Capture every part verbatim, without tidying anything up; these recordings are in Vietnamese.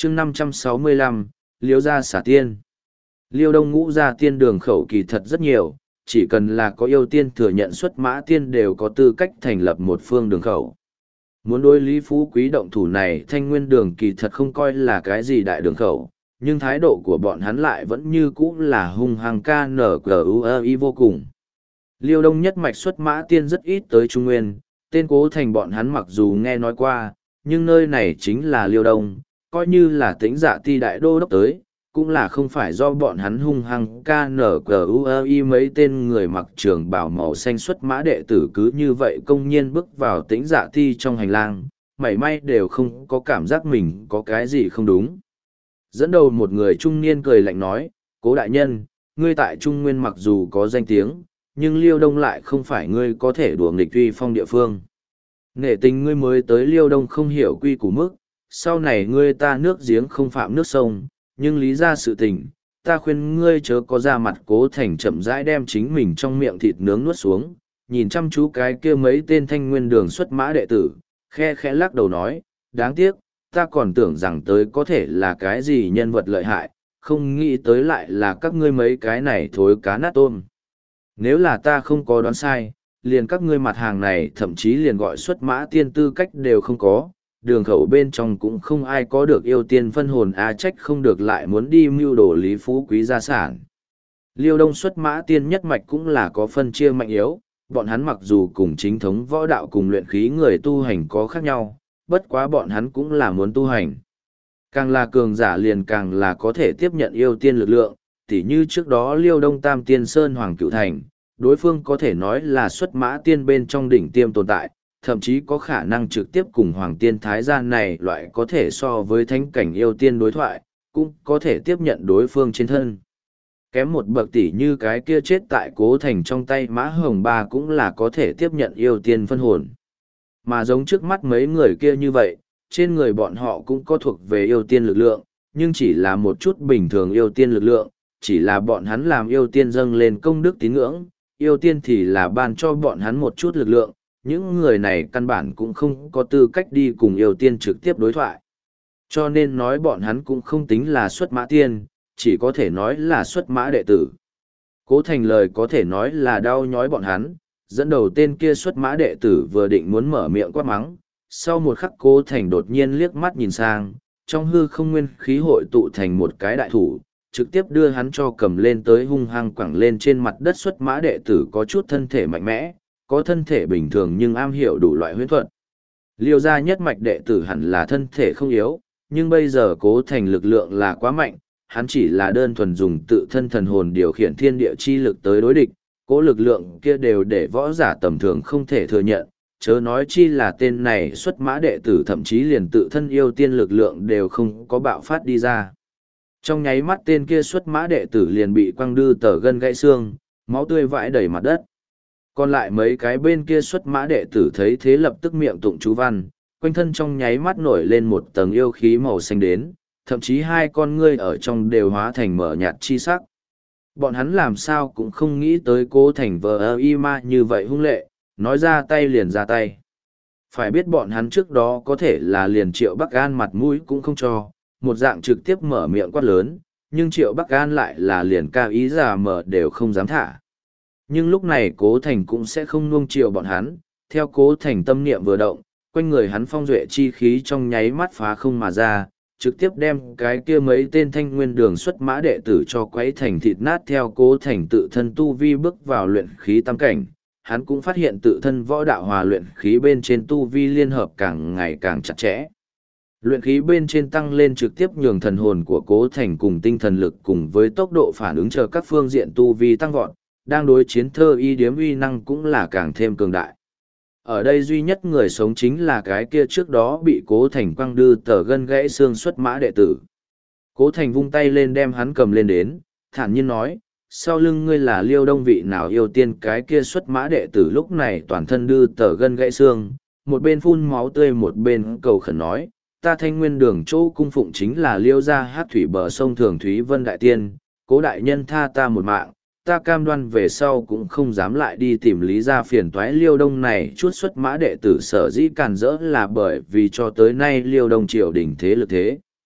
chương năm trăm sáu mươi lăm, Liêu gia xả tiên. Liêu Đông Ngũ gia tiên đường khẩu kỳ thật rất nhiều, chỉ cần là có yêu tiên thừa nhận xuất mã tiên đều có tư cách thành lập một phương đường khẩu. Muốn đối Lý Phú Quý động thủ này, Thanh Nguyên đường kỳ thật không coi là cái gì đại đường khẩu, nhưng thái độ của bọn hắn lại vẫn như cũ là hung hăng ca nở cờ u i vô cùng. Liêu Đông nhất mạch xuất mã tiên rất ít tới Trung Nguyên, tên Cố Thành bọn hắn mặc dù nghe nói qua, nhưng nơi này chính là Liêu Đông, coi như là Tĩnh Dạ Ti đại đô đốc tới, cũng là không phải do bọn hắn hung hăng ca nở cờ u i mấy tên người mặc trường bào màu xanh xuất mã đệ tử cứ như vậy công nhiên bước vào Tĩnh Dạ Ti trong hành lang, mảy may đều không có cảm giác mình có cái gì không đúng. Dẫn đầu một người trung niên cười lạnh nói, Cố đại nhân, ngươi tại Trung Nguyên mặc dù có danh tiếng, nhưng Liêu Đông lại không phải ngươi có thể đùa nghịch uy phong địa phương. Nể tình ngươi mới tới Liêu Đông không hiểu quy củ mức, sau này ngươi ta nước giếng không phạm nước sông, nhưng lý ra sự tình, ta khuyên ngươi chớ có ra mặt. Cố Thành chậm rãi đem chính mình trong miệng thịt nướng nuốt xuống, nhìn chăm chú cái kia mấy tên Thanh Nguyên đường xuất mã đệ tử, khe khẽ lắc đầu nói, đáng tiếc, ta còn tưởng rằng tới có thể là cái gì nhân vật lợi hại, không nghĩ tới lại là các ngươi mấy cái này thối cá nát tôm. Nếu là ta không có đoán sai, liền các ngươi mặt hàng này thậm chí liền gọi xuất mã tiên tư cách đều không có, đường khẩu bên trong cũng không ai có được yêu tiên phân hồn á, trách không được lại muốn đi mưu đồ Lý Phú Quý gia sản. Liêu Đông xuất mã tiên nhất mạch cũng là có phân chia mạnh yếu, bọn hắn mặc dù cùng chính thống võ đạo cùng luyện khí người tu hành có khác nhau, bất quá bọn hắn cũng là muốn tu hành. Càng là cường giả liền càng là có thể tiếp nhận yêu tiên lực lượng, tỉ như trước đó Liêu Đông Tam Tiên Sơn Hoàng Cựu Thành, đối phương có thể nói là xuất mã tiên bên trong đỉnh tiêm tồn tại, thậm chí có khả năng trực tiếp cùng Hoàng Tiên Thái Gian này loại có thể so với thánh cảnh yêu tiên đối thoại, cũng có thể tiếp nhận đối phương trên thân. Kém một bậc tỉ như cái kia chết tại Cố Thành trong tay Mã Hồng Ba cũng là có thể tiếp nhận yêu tiên phân hồn. Mà giống trước mắt mấy người kia như vậy, trên người bọn họ cũng có thuộc về yêu tiên lực lượng, nhưng chỉ là một chút bình thường yêu tiên lực lượng, chỉ là bọn hắn làm yêu tiên dâng lên công đức tín ngưỡng, yêu tiên thì là ban cho bọn hắn một chút lực lượng, những người này căn bản cũng không có tư cách đi cùng yêu tiên trực tiếp đối thoại. Cho nên nói bọn hắn cũng không tính là xuất mã tiên, chỉ có thể nói là xuất mã đệ tử. Cố Thành lời có thể nói là đau nhói bọn hắn, dẫn đầu tên kia xuất mã đệ tử vừa định muốn mở miệng quát mắng, sau một khắc Cố Thành đột nhiên liếc mắt nhìn sang, trong hư không nguyên khí hội tụ thành một cái đại thủ, trực tiếp đưa hắn cho cầm lên tới hung hăng quẳng lên trên mặt đất. Xuất mã đệ tử có chút thân thể mạnh mẽ, có thân thể bình thường nhưng am hiểu đủ loại huyễn thuật. Liêu gia nhất mạch đệ tử hẳn là thân thể không yếu, nhưng bây giờ Cố Thành lực lượng là quá mạnh, hắn chỉ là đơn thuần dùng tự thân thần hồn điều khiển thiên địa chi lực tới đối địch, cố lực lượng kia đều để võ giả tầm thường không thể thừa nhận, chớ nói chi là tên này xuất mã đệ tử thậm chí liền tự thân yêu tiên lực lượng đều không có bạo phát đi ra. Trong nháy mắt tên kia xuất mã đệ tử liền bị quăng đư tờ gân gãy xương, máu tươi vãi đầy mặt đất. Còn lại mấy cái bên kia xuất mã đệ tử thấy thế lập tức miệng tụng chú văn, quanh thân trong nháy mắt nổi lên một tầng yêu khí màu xanh đến, thậm chí hai con ngươi ở trong đều hóa thành mở nhạt chi sắc. Bọn hắn làm sao cũng không nghĩ tới Cố Thành vờ y ma như vậy hung lệ, nói ra tay liền ra tay. Phải biết bọn hắn trước đó có thể là liền Triệu Bắc An mặt mũi cũng không cho, một dạng trực tiếp mở miệng quát lớn, nhưng Triệu Bắc An lại là liền cao ý giả mở đều không dám thả. Nhưng lúc này Cố Thành cũng sẽ không nuông chiều bọn hắn, theo Cố Thành tâm niệm vừa động, quanh người hắn phong duệ chi khí trong nháy mắt phá không mà ra, trực tiếp đem cái kia mấy tên Thanh Nguyên đường xuất mã đệ tử cho quấy thành thịt nát. Theo Cố Thành tự thân tu vi bước vào luyện khí tam cảnh, hắn cũng phát hiện tự thân võ đạo hòa luyện khí bên trên tu vi liên hợp càng ngày càng chặt chẽ. Luyện khí bên trên tăng lên trực tiếp nhường thần hồn của Cố Thành cùng tinh thần lực cùng với tốc độ phản ứng chờ các phương diện tu vi tăng vọt, đang đối chiến thơ y điếm uy năng cũng là càng thêm cường đại. Ở đây duy nhất người sống chính là cái kia trước đó bị Cố Thành quăng đư tờ gân gãy xương xuất mã đệ tử. Cố Thành vung tay lên đem hắn cầm lên đến, thản nhiên nói, sau lưng ngươi là Liêu Đông vị nào yêu tiên. Cái kia xuất mã đệ tử lúc này toàn thân đư tờ gân gãy xương, một bên phun máu tươi một bên cầu khẩn nói, ta Thanh Nguyên đường chỗ cung phụng chính là Liêu gia hát thủy bờ sông Thường Thúy Vân Đại Tiên, Cố đại nhân tha ta một mạng, ta cam đoan về sau cũng không dám lại đi tìm lý gia phiền toái. Liêu Đông này chút xuất mã đệ tử sở dĩ càn rỡ là bởi vì cho tới nay Liêu Đông triều đình thế lực thế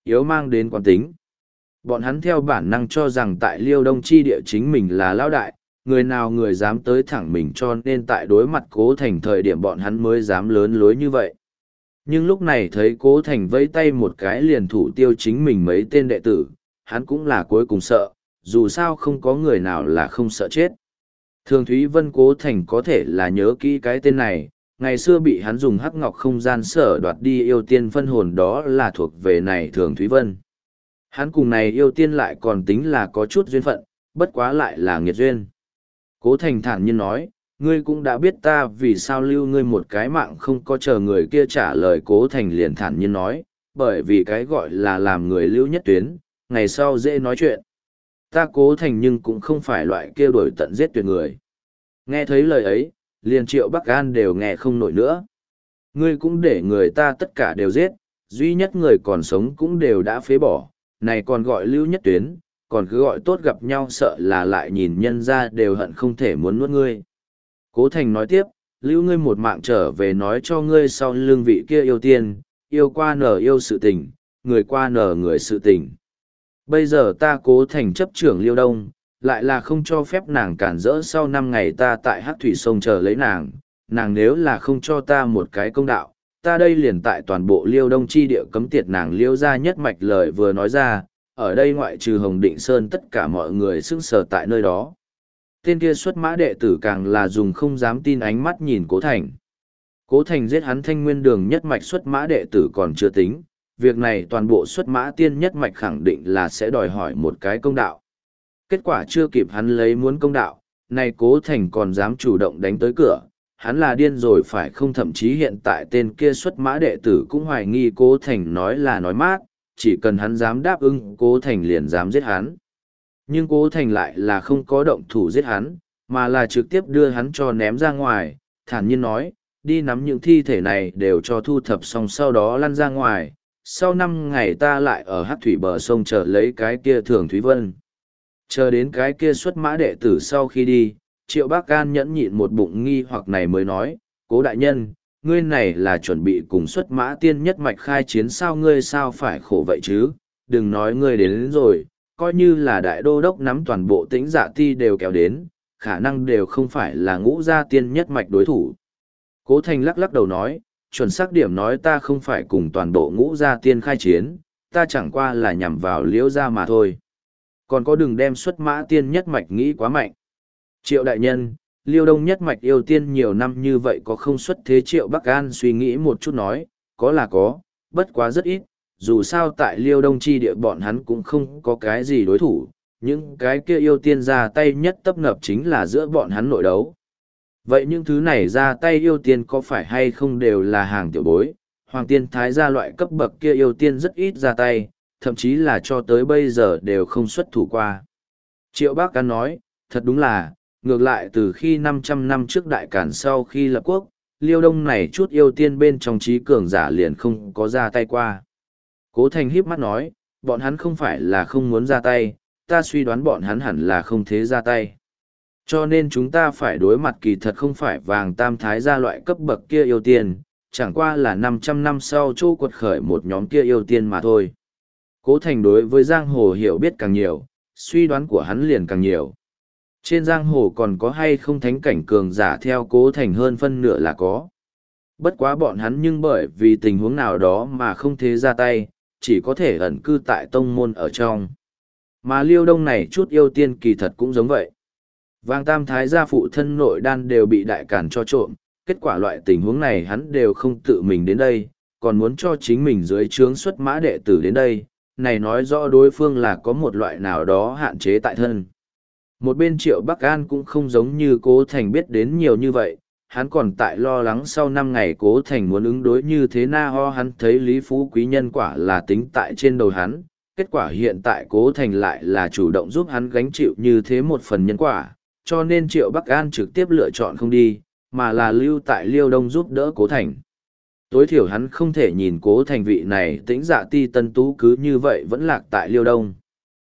yếu mang đến quán tính. Bọn hắn theo bản năng cho rằng tại Liêu Đông chi địa chính mình là lão đại, người nào người dám tới thẳng mình, cho nên tại đối mặt Cố Thành thời điểm bọn hắn mới dám lớn lối như vậy. Nhưng lúc này thấy Cố Thành vẫy tay một cái liền thủ tiêu chính mình mấy tên đệ tử, hắn cũng là cuối cùng sợ, dù sao không có người nào là không sợ chết. Thường Thúy Vân Cố Thành có thể là nhớ kỹ cái tên này, ngày xưa bị hắn dùng hắc ngọc không gian sở đoạt đi yêu tiên phân hồn đó là thuộc về này Thường Thúy Vân. Hắn cùng này yêu tiên lại còn tính là có chút duyên phận, bất quá lại là nghiệt duyên. Cố Thành thản nhiên nói, ngươi cũng đã biết ta vì sao lưu ngươi một cái mạng không có chờ người kia trả lời. Cố Thành liền thản nhiên nói, bởi vì cái gọi là làm người lưu nhất tuyến, ngày sau dễ nói chuyện. Ta Cố Thành nhưng cũng không phải loại kia đổi tận giết tuyệt người. Nghe thấy lời ấy, liền Triệu Bắc An đều nghe không nổi nữa. Ngươi cũng để người ta tất cả đều giết, duy nhất người còn sống cũng đều đã phế bỏ, này còn gọi lưu nhất tuyến, còn cứ gọi tốt gặp nhau, sợ là lại nhìn nhân ra đều hận không thể muốn nuốt ngươi. Cố Thành nói tiếp, lưu ngươi một mạng trở về nói cho ngươi sau lưng vị kia yêu tiên, yêu qua nở yêu sự tình, người qua nở người sự tình. Bây giờ ta Cố Thành chấp trưởng Liêu Đông, lại là không cho phép nàng cản rỡ, sau năm ngày ta tại Hắc Thủy Sông chờ lấy nàng, nàng nếu là không cho ta một cái công đạo, ta đây liền tại toàn bộ Liêu Đông chi địa cấm tiệt nàng Liêu ra nhất mạch. Lời vừa nói ra, ở đây ngoại trừ Hồng Định Sơn tất cả mọi người sững sờ tại nơi đó. Tên kia xuất mã đệ tử càng là dùng không dám tin ánh mắt nhìn Cố Thành. Cố Thành giết hắn Thanh Nguyên Đường nhất mạch xuất mã đệ tử còn chưa tính, việc này toàn bộ xuất mã tiên nhất mạch khẳng định là sẽ đòi hỏi một cái công đạo. Kết quả chưa kịp hắn lấy muốn công đạo, này Cố Thành còn dám chủ động đánh tới cửa, hắn là điên rồi phải không? Thậm chí hiện tại tên kia xuất mã đệ tử cũng hoài nghi Cố Thành nói là nói mát, chỉ cần hắn dám đáp ứng Cố Thành liền dám giết hắn. Nhưng Cố Thành lại là không có động thủ giết hắn, mà là trực tiếp đưa hắn cho ném ra ngoài, thản nhiên nói, đi nắm những thi thể này đều cho thu thập xong sau đó lăn ra ngoài, sau năm ngày ta lại ở Hắc Thủy bờ sông chờ lấy cái kia Thường Thúy Vân. Chờ đến cái kia xuất mã đệ tử sau khi đi, Triệu Bác Can nhẫn nhịn một bụng nghi hoặc này mới nói, Cố đại nhân, ngươi này là chuẩn bị cùng xuất mã tiên nhất mạch khai chiến sao? Ngươi sao phải khổ vậy chứ, đừng nói ngươi đến, đến rồi, coi như là đại đô đốc nắm toàn bộ Tĩnh Dạ Ti đều kéo đến, khả năng đều không phải là Ngũ Gia tiên nhất mạch đối thủ. Cố Thành lắc lắc đầu nói, chuẩn xác điểm nói ta không phải cùng toàn bộ Ngũ Gia tiên khai chiến, ta chẳng qua là nhằm vào Liễu gia mà thôi. Còn có đừng đem xuất mã tiên nhất mạch nghĩ quá mạnh. Triệu đại nhân, Liêu Đông nhất mạch yêu tiên nhiều năm như vậy có không xuất thế? Triệu Bắc An suy nghĩ một chút nói, có là có, bất quá rất ít, dù sao tại Liêu Đông chi địa bọn hắn cũng không có cái gì đối thủ, những cái kia yêu tiên ra tay nhất tấp nập chính là giữa bọn hắn nội đấu. Vậy những thứ này ra tay yêu tiên có phải hay không đều là hàng tiểu bối? Hoàng tiên thái gia loại cấp bậc kia yêu tiên rất ít ra tay, thậm chí là cho tới bây giờ đều không xuất thủ qua. Triệu Bác An nói, thật đúng là, ngược lại từ khi năm trăm năm trước Đại Cản sau khi lập quốc, Liêu Đông này chút yêu tiên bên trong trí cường giả liền không có ra tay qua. Cố Thành híp mắt nói, bọn hắn không phải là không muốn ra tay, ta suy đoán bọn hắn hẳn là không thế ra tay. Cho nên chúng ta phải đối mặt kỳ thật không phải vàng tam thái gia loại cấp bậc kia yêu tiên, chẳng qua là năm trăm năm sau chỗ quật khởi một nhóm kia yêu tiên mà thôi. Cố Thành đối với giang hồ hiểu biết càng nhiều, suy đoán của hắn liền càng nhiều. Trên giang hồ còn có hay không thánh cảnh cường giả theo Cố Thành hơn phân nửa là có. Bất quá bọn hắn nhưng bởi vì tình huống nào đó mà không thế ra tay, chỉ có thể ẩn cư tại tông môn ở trong. Mà Liêu Đông này chút yêu tiên kỳ thật cũng giống vậy. Vàng tam thái gia phụ thân nội đan đều bị Đại Cản cho trộm, kết quả loại tình huống này hắn đều không tự mình đến đây, còn muốn cho chính mình dưới trướng xuất mã đệ tử đến đây, này nói rõ đối phương là có một loại nào đó hạn chế tại thân. Một bên Triệu Bắc An cũng không giống như Cố Thành biết đến nhiều như vậy, hắn còn tại lo lắng sau năm ngày Cố Thành muốn ứng đối như thế na ho. Hắn thấy Lý Phú Quý nhân quả là tính tại trên đầu hắn, kết quả hiện tại Cố Thành lại là chủ động giúp hắn gánh chịu như thế một phần nhân quả, cho nên Triệu Bắc An trực tiếp lựa chọn không đi, mà là lưu tại Liêu Đông giúp đỡ Cố Thành. Tối thiểu hắn không thể nhìn Cố Thành vị này Tĩnh Dạ Ti tân tú cứ như vậy vẫn lạc tại Liêu Đông.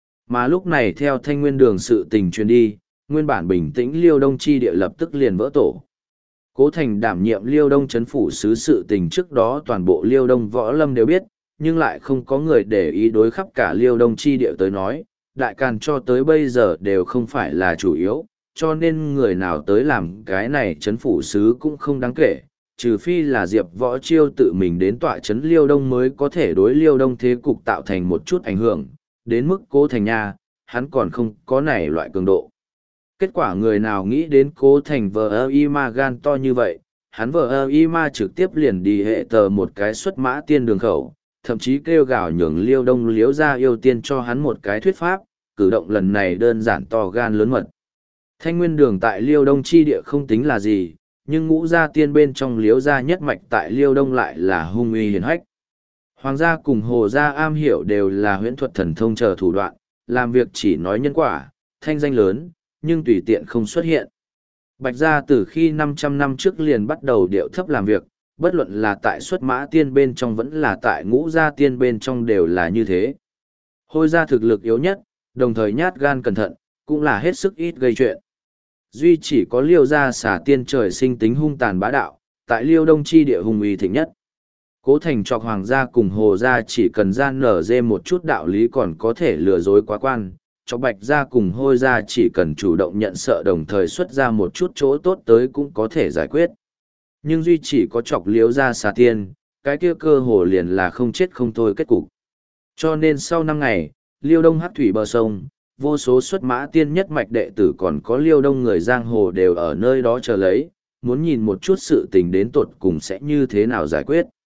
Mà lúc này theo Thanh Nguyên Đường sự tình truyền đi, nguyên bản bình tĩnh Liêu Đông chi địa lập tức liền vỡ tổ. Cố Thành đảm nhiệm Liêu Đông trấn phủ sứ sự tình trước đó toàn bộ Liêu Đông võ lâm đều biết, nhưng lại không có người để ý đối khắp cả liêu đông chi địa tới nói, đại càn cho tới bây giờ đều không phải là chủ yếu, cho nên người nào tới làm cái này chấn phủ sứ cũng không đáng kể, trừ phi là Diệp Võ Chiêu tự mình đến tọa chấn liêu đông mới có thể đối liêu đông thế cục tạo thành một chút ảnh hưởng, đến mức Cố Thành nha, hắn còn không có này loại cường độ. Kết quả người nào nghĩ đến Cố Thành vờ ơ y ma gan to như vậy, hắn vờ ơ y ma trực tiếp liền đi hệ tờ một cái xuất mã tiên đường khẩu, thậm chí kêu gào nhường liêu đông liếu ra yêu tiên cho hắn một cái thuyết pháp, cử động lần này đơn giản to gan lớn mật. Thanh nguyên đường tại liêu đông chi địa không tính là gì, nhưng ngũ gia tiên bên trong liếu gia nhất mạch tại liêu đông lại là hung uy hiển hách. Hoàng gia cùng hồ gia am hiểu đều là huyễn thuật thần thông chờ thủ đoạn, làm việc chỉ nói nhân quả, thanh danh lớn, nhưng tùy tiện không xuất hiện. Bạch gia từ khi năm trăm năm trước liền bắt đầu điệu thấp làm việc, bất luận là tại xuất mã tiên bên trong vẫn là tại ngũ gia tiên bên trong đều là như thế. Hôi gia thực lực yếu nhất, đồng thời nhát gan cẩn thận, cũng là hết sức ít gây chuyện. Duy chỉ có liêu gia xả tiên trời sinh tính hung tàn bá đạo, tại liêu đông chi địa hùng uy thịnh nhất. Cố Thành chọc hoàng gia cùng hồ gia chỉ cần gian nở dê một chút đạo lý còn có thể lừa dối quá quan, cho bạch gia cùng hôi gia chỉ cần chủ động nhận sợ đồng thời xuất ra một chút chỗ tốt tới cũng có thể giải quyết. Nhưng duy chỉ có chọc liêu gia xả tiên, cái kia cơ hồ liền là không chết không thôi kết cục. Cho nên sau năm ngày, liêu đông hắc thủy bờ sông, vô số xuất mã tiên nhất mạch đệ tử còn có liêu đông người giang hồ đều ở nơi đó chờ lấy, muốn nhìn một chút sự tình đến tột cùng sẽ như thế nào giải quyết.